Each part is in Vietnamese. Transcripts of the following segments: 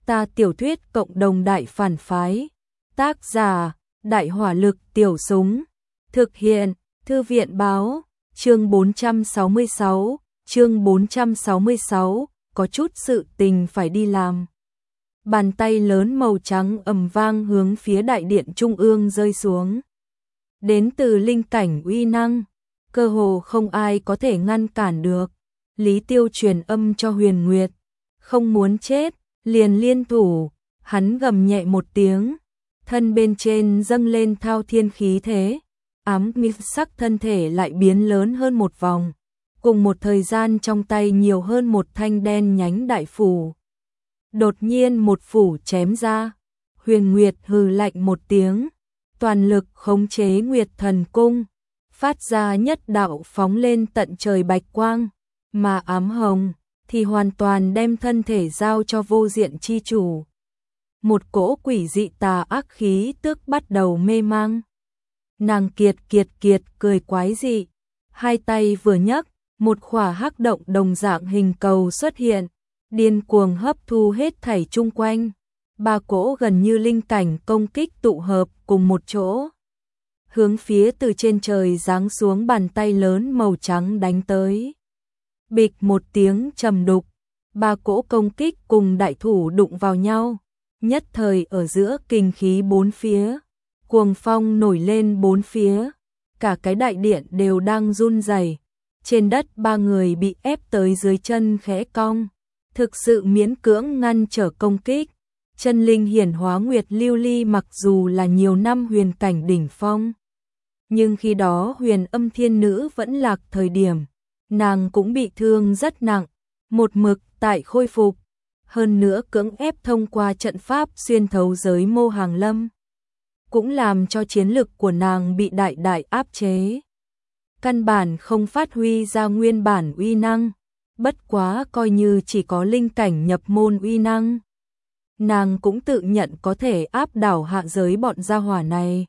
Ta tiểu thuyết cộng đồng đại phản phái. Tác giả, Đại hỏa lực tiểu súng. Thực hiện, Thư viện báo. Chương 466, có chút sự tình phải đi làm. Bàn tay lớn màu trắng ầm vang hướng phía đại điện trung ương rơi xuống. Đến từ linh cảnh uy năng, cơ hồ không ai có thể ngăn cản được. Lý Tiêu truyền âm cho Huyền Nguyệt, không muốn chết, liền liên thủ. Hắn gầm nhẹ một tiếng, thân bên trên dâng lên thao thiên khí thế, ám mịt sắc thân thể lại biến lớn hơn một vòng, cùng một thời gian trong tay nhiều hơn một thanh đen nhánh đại phủ. Đột nhiên một phủ chém ra, Huyền Nguyệt hừ lạnh một tiếng, toàn lực khống chế Nguyệt Thần Cung, phát ra nhất đạo phóng lên tận trời bạch quang, mà ám hồng thì hoàn toàn đem thân thể giao cho vô diện chi chủ. Một cỗ quỷ dị tà ác khí tức bắt đầu mê mang. Nàng kiệt cười quái dị, hai tay vừa nhấc, một khỏa hắc động đồng dạng hình cầu xuất hiện, điên cuồng hấp thu hết thảy chung quanh. Ba cỗ gần như linh cảnh công kích tụ hợp cùng một chỗ, hướng phía từ trên trời giáng xuống bàn tay lớn màu trắng đánh tới. Bịch một tiếng trầm đục, ba cỗ công kích cùng đại thủ đụng vào nhau, nhất thời ở giữa kinh khí bốn phía, cuồng phong nổi lên bốn phía, cả cái đại điện đều đang run rẩy. Trên đất ba người bị ép tới dưới chân khẽ cong, thực sự miễn cưỡng ngăn trở công kích. Chân linh hiển hóa Nguyệt Lưu Ly mặc dù là nhiều năm huyền cảnh đỉnh phong, nhưng khi đó Huyền Âm Thiên Nữ vẫn lạc thời điểm, nàng cũng bị thương rất nặng, một mực tại khôi phục, hơn nữa cưỡng ép thông qua trận pháp xuyên thấu giới mô hàng lâm, cũng làm cho chiến lực của nàng bị đại áp chế. Căn bản không phát huy ra nguyên bản uy năng, bất quá coi như chỉ có linh cảnh nhập môn uy năng, nàng cũng tự nhận có thể áp đảo hạ giới bọn gia hỏa này.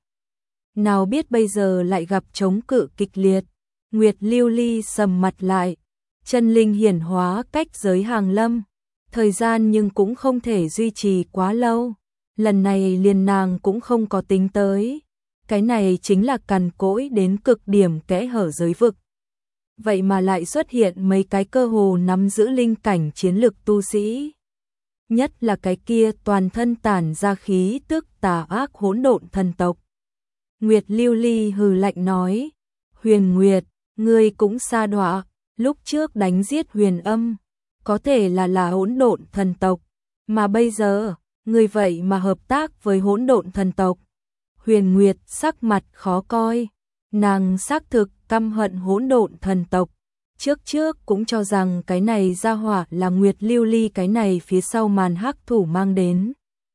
Nào biết bây giờ lại gặp chống cự kịch liệt, Nguyệt Lưu Ly sầm mặt lại, chân linh hiển hóa cách giới hàng lâm, thời gian nhưng cũng không thể duy trì quá lâu, lần này liền nàng cũng không có tính tới, cái này chính là cằn cỗi đến cực điểm kẽ hở giới vực. Vậy mà lại xuất hiện mấy cái cơ hồ nắm giữ linh cảnh chiến lực tu sĩ. Nhất là cái kia toàn thân tản ra khí tức tà ác hỗn độn thần tộc. Nguyệt Lưu Ly hừ lạnh nói, Huyền Nguyệt, ngươi cũng sa đọa, lúc trước đánh giết Huyền Âm, có thể là hỗn độn thần tộc, mà bây giờ, ngươi vậy mà hợp tác với hỗn độn thần tộc. Huyền Nguyệt sắc mặt khó coi, nàng xác thực căm hận hỗn độn thần tộc. Trước cũng cho rằng cái này ra hỏa là Nguyệt Lưu Ly cái này phía sau màn hắc thủ mang đến.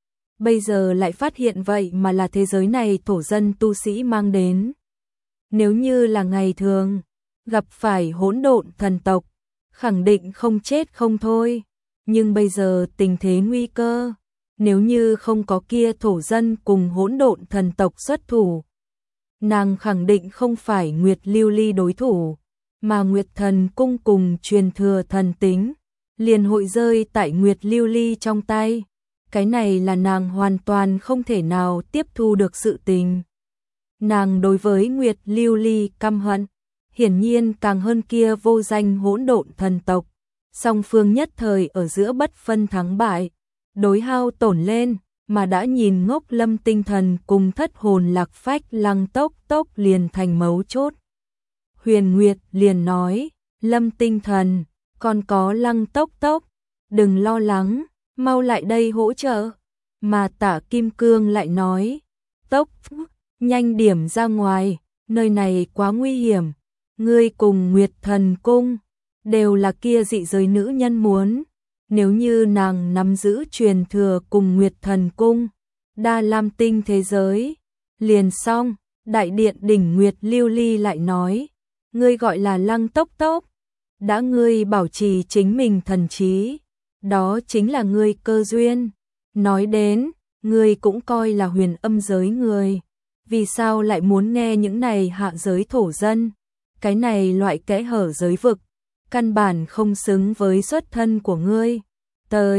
Bây giờ lại phát hiện vậy mà là thế giới này thổ dân tu sĩ mang đến. Nếu như là ngày thường, gặp phải hỗn độn thần tộc, khẳng định không chết không thôi. Nhưng bây giờ tình thế nguy cơ, nếu như không có kia thổ dân cùng hỗn độn thần tộc xuất thủ, nàng khẳng định không phải Nguyệt Lưu Ly đối thủ. Mà Nguyệt Thần Cung cùng truyền thừa thần tính, liền hội rơi tại Nguyệt Lưu Ly trong tay. Cái này là nàng hoàn toàn không thể nào tiếp thu được sự tình. Nàng đối với Nguyệt Lưu Ly căm hận, hiển nhiên càng hơn kia vô danh hỗn độn thần tộc. Song phương nhất thời ở giữa bất phân thắng bại, đối hao tổn lên, mà đã nhìn ngốc Lâm Tinh Thần cùng thất hồn lạc phách Lăng Tốc liền thành mấu chốt. Huyền Nguyệt liền nói, Lâm Tinh Thần, còn có Lăng Tốc, đừng lo lắng, mau lại đây hỗ trợ. Mà Tả Kim Cương lại nói, Tốc, nhanh điểm ra ngoài, nơi này quá nguy hiểm, ngươi cùng Nguyệt Thần Cung, đều là kia dị giới nữ nhân muốn, nếu như nàng nắm giữ truyền thừa cùng Nguyệt Thần Cung, đa lam tinh thế giới, liền xong. Đại điện đỉnh Nguyệt Lưu Ly lại nói, ngươi gọi là Lăng Tốc, đã ngươi bảo trì chính mình thần trí, đó chính là ngươi cơ duyên. Nói đến, ngươi cũng coi là huyền âm giới người, vì sao lại muốn nghe những này hạ giới thổ dân? Cái này loại kẽ hở giới vực, căn bản không xứng với xuất thân của ngươi. Tới,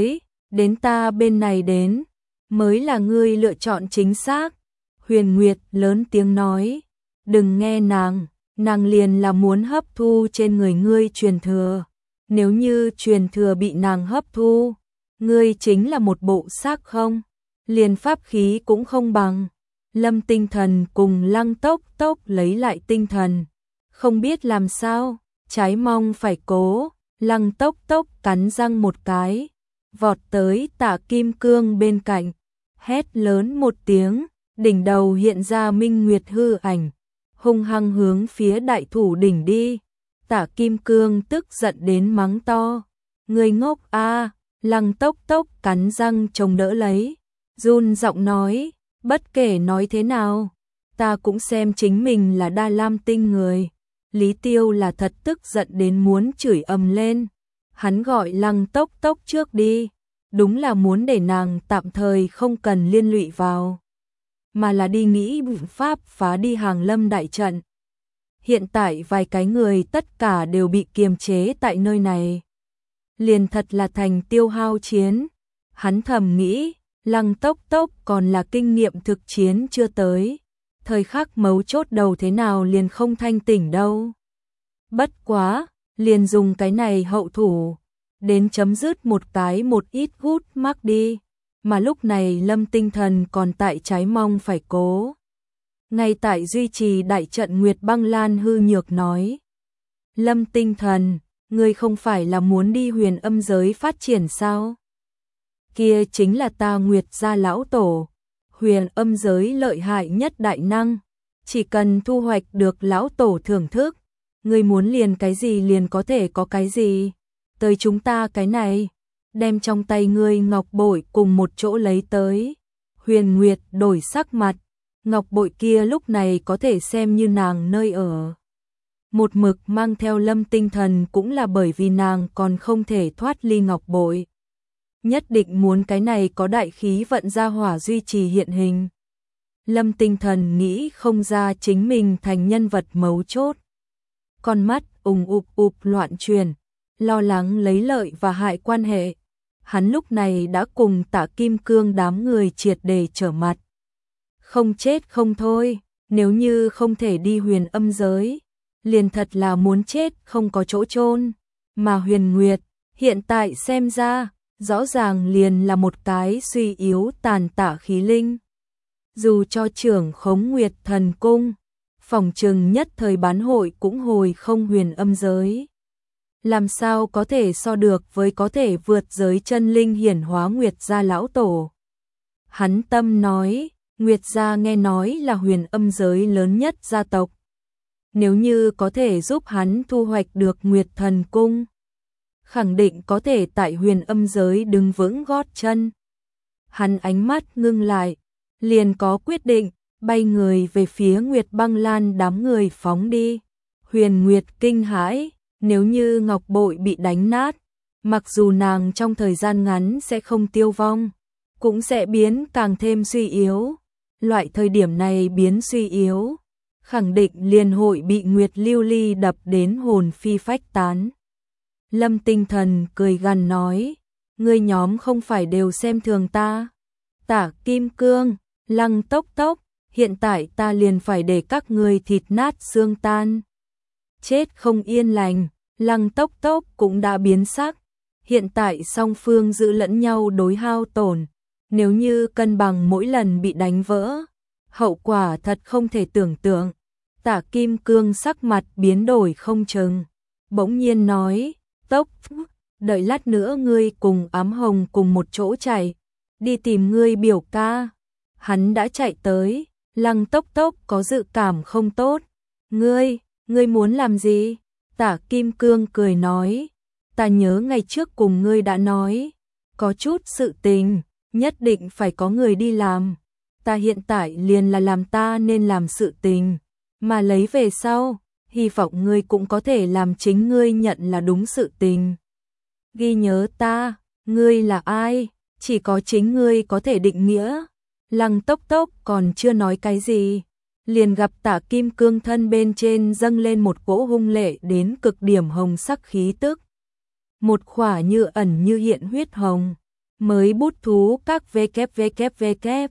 đến ta bên này đến, mới là ngươi lựa chọn chính xác. Huyền Nguyệt lớn tiếng nói, đừng nghe nàng liền là muốn hấp thu trên người ngươi truyền thừa. Nếu như truyền thừa bị nàng hấp thu, ngươi chính là một bộ xác không, liền pháp khí cũng không bằng. Lâm Tinh Thần cùng Lăng Tốc Tốc lấy lại tinh thần, không biết làm sao, trái mong phải cố. Lăng Tốc Tốc cắn răng một cái, vọt tới Tạ Kim Cương bên cạnh, hét lớn một tiếng, đỉnh đầu hiện ra minh nguyệt hư ảnh, hung hăng hướng phía đại thủ đỉnh đi. Tạ Kim Cương tức giận đến mắng to, người ngốc a. Lăng Tốc Tốc cắn răng chống đỡ lấy, run giọng nói, bất kể nói thế nào, ta cũng xem chính mình là Đa Lam Tinh người. Lý Tiêu là thật tức giận đến muốn chửi ầm lên, hắn gọi Lăng Tốc Tốc trước đi, đúng là muốn để nàng tạm thời không cần liên lụy vào, mà là đi nghĩ biện pháp phá đi Hàng Lâm đại trận. Hiện tại vài cái người tất cả đều bị kiềm chế tại nơi này, liền thật là thành tiêu hao chiến. Hắn thầm nghĩ, Lăng Tốc Tốc còn là kinh nghiệm thực chiến chưa tới, thời khắc mấu chốt đầu thế nào liền không thanh tỉnh đâu. Bất quá, liền dùng cái này hậu thủ, đến chấm dứt một ít gút mắc đi, mà lúc này Lâm Tinh Thần còn tại trái mong phải cố. Ngay tại duy trì đại trận Nguyệt Băng Lan hư nhược nói, Lâm Tinh Thần, ngươi không phải là muốn đi Huyền Âm giới phát triển sao? Kia chính là ta Nguyệt gia lão tổ, Huyền Âm giới lợi hại nhất đại năng, chỉ cần thu hoạch được lão tổ thưởng thức, ngươi muốn liền cái gì liền có thể có cái gì. Tới chúng ta cái này, đem trong tay ngươi ngọc bội cùng một chỗ lấy tới. Huyền Nguyệt đổi sắc mặt, ngọc bội kia lúc này có thể xem như nàng nơi ở. Một mực mang theo Lâm Tinh Thần cũng là bởi vì nàng còn không thể thoát ly ngọc bội. Nhất định muốn cái này có đại khí vận gia hỏa duy trì hiện hình. Lâm Tinh Thần nghĩ không ra chính mình thành nhân vật mấu chốt. Con mắt ùp loạn truyền, lo lắng lấy lợi và hại quan hệ. Hắn lúc này đã cùng Tạ Kim Cương đám người triệt để trở mặt. Không chết không thôi, nếu như không thể đi Huyền Âm giới, liền thật là muốn chết không có chỗ chôn. Mà Huyền Nguyệt, hiện tại xem ra, rõ ràng liền là một cái suy yếu tàn tạ khí linh. Dù cho trưởng khống Nguyệt Thần Cung, phòng trừng nhất thời bán hội cũng hồi không Huyền Âm giới. Làm sao có thể so được với có thể vượt giới chân linh hiển hóa Nguyệt gia lão tổ. Hắn tâm nói, Nguyệt gia nghe nói là Huyền Âm giới lớn nhất gia tộc. Nếu như có thể giúp hắn thu hoạch được Nguyệt Thần Cung, khẳng định có thể tại Huyền Âm giới đứng vững gót chân. Hắn ánh mắt ngưng lại, liền có quyết định, bay người về phía Nguyệt Băng Lan đám người phóng đi. Huyền Nguyệt kinh hãi, nếu như ngọc bội bị đánh nát, mặc dù nàng trong thời gian ngắn sẽ không tiêu vong, cũng sẽ biến càng thêm suy yếu. Loại thời điểm này biến suy yếu, khẳng định liền hội bị Nguyệt Lưu Ly đập đến hồn phi phách tán. Lâm Tinh Thần cười gằn nói, ngươi nhóm không phải đều xem thường ta. Tạ Kim Cương, Lăng Tốc Tốc, hiện tại ta liền phải để các ngươi thịt nát xương tan. Chết không yên lành, Lăng Tốc Tốc cũng đã biến sắc. Hiện tại song phương giữ lẫn nhau đối hao tổn, nếu như cân bằng mỗi lần bị đánh vỡ, hậu quả thật không thể tưởng tượng. Tạ Kim Cương sắc mặt biến đổi không chừng, bỗng nhiên nói, Tốc, đợi lát nữa ngươi cùng Ám Hồng cùng một chỗ chạy, đi tìm ngươi biểu ca. Hắn đã chạy tới, Lăng Tốc Tốc có dự cảm không tốt. Ngươi muốn làm gì? Tạ Kim Cương cười nói, ta nhớ ngày trước cùng ngươi đã nói, có chút sự tình, nhất định phải có người đi làm. Ta hiện tại liền là làm ta nên làm sự tình, mà lấy về sau, hy vọng ngươi cũng có thể làm chính ngươi nhận là đúng sự tình. Ghi nhớ ta, ngươi là ai, chỉ có chính ngươi có thể định nghĩa. Lăng Tốc Tốc còn chưa nói cái gì, liền gặp Tạ Kim Cương thân bên trên dâng lên một cỗ hung lệ đến cực điểm hồng sắc khí tức. Một khỏa như ẩn như hiện huyết hồng, mới bút thú các www,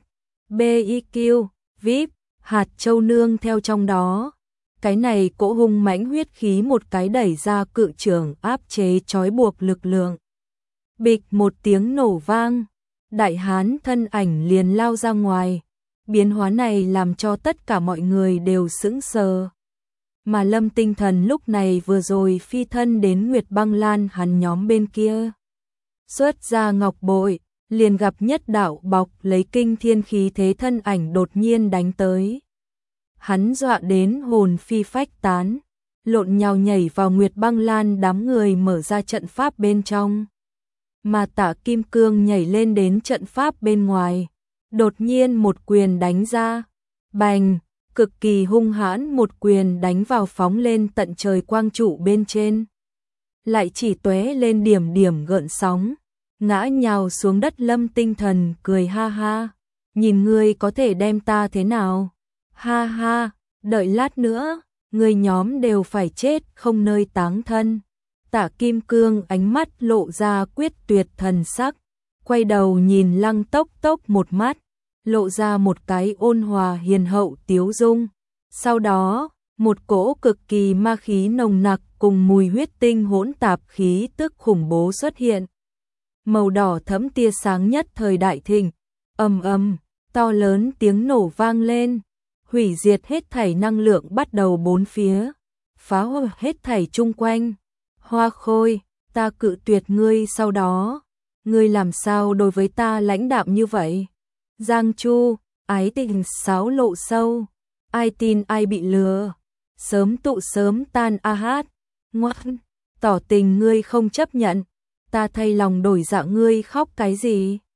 BIQ, VIP, hạt châu nương theo trong đó. Cái này cỗ hung mãnh huyết khí một cái đẩy ra cự trưởng áp chế trói buộc lực lượng. Bịch một tiếng nổ vang, đại hán thân ảnh liền lao ra ngoài. Biến hóa này làm cho tất cả mọi người đều sững sờ. Mà Lâm Tinh Thần lúc này vừa rồi phi thân đến Nguyệt Băng Lan hắn nhóm bên kia. Xuất ra ngọc bội, liền gặp nhất đạo bọc lấy kinh thiên khí thế thân ảnh đột nhiên đánh tới. Hắn dọa đến hồn phi phách tán, lộn nhào nhảy vào Nguyệt Băng Lan đám người mở ra trận pháp bên trong. Mà Tạ Kim Cương nhảy lên đến trận pháp bên ngoài, đột nhiên một quyền đánh ra, bành, cực kỳ hung hãn một quyền đánh vào phóng lên tận trời quang trụ bên trên. Lại chỉ tóe lên điểm điểm gợn sóng, ngã nhào xuống đất. Lâm Tinh Thần cười ha ha, nhìn ngươi có thể đem ta thế nào? Ha ha, đợi lát nữa, người nhóm đều phải chết không nơi táng thân. Tạ Kim Cương ánh mắt lộ ra quyết tuyệt thần sắc, quay đầu nhìn Lăng Tốc Tốc một mắt, lộ ra một cái ôn hòa hiền hậu tiếu dung. Sau đó, một cỗ cực kỳ ma khí nồng nặc cùng mùi huyết tinh hỗn tạp khí tức khủng bố xuất hiện. Màu đỏ thẫm tia sáng nhất thời đại thịnh, ầm ầm, to lớn tiếng nổ vang lên, hủy diệt hết thảy năng lượng bắt đầu bốn phía, phá hủy hết thảy chung quanh. Hoa Khôi, ta cự tuyệt ngươi sau đó, ngươi làm sao đối với ta lãnh đạm như vậy? Giang Chu, ái tình sáo lộ sâu, ai tin ai bị lừa, sớm tụ sớm tan a hát, ngoan, tỏ tình ngươi không chấp nhận, ta thay lòng đổi dạ ngươi khóc cái gì?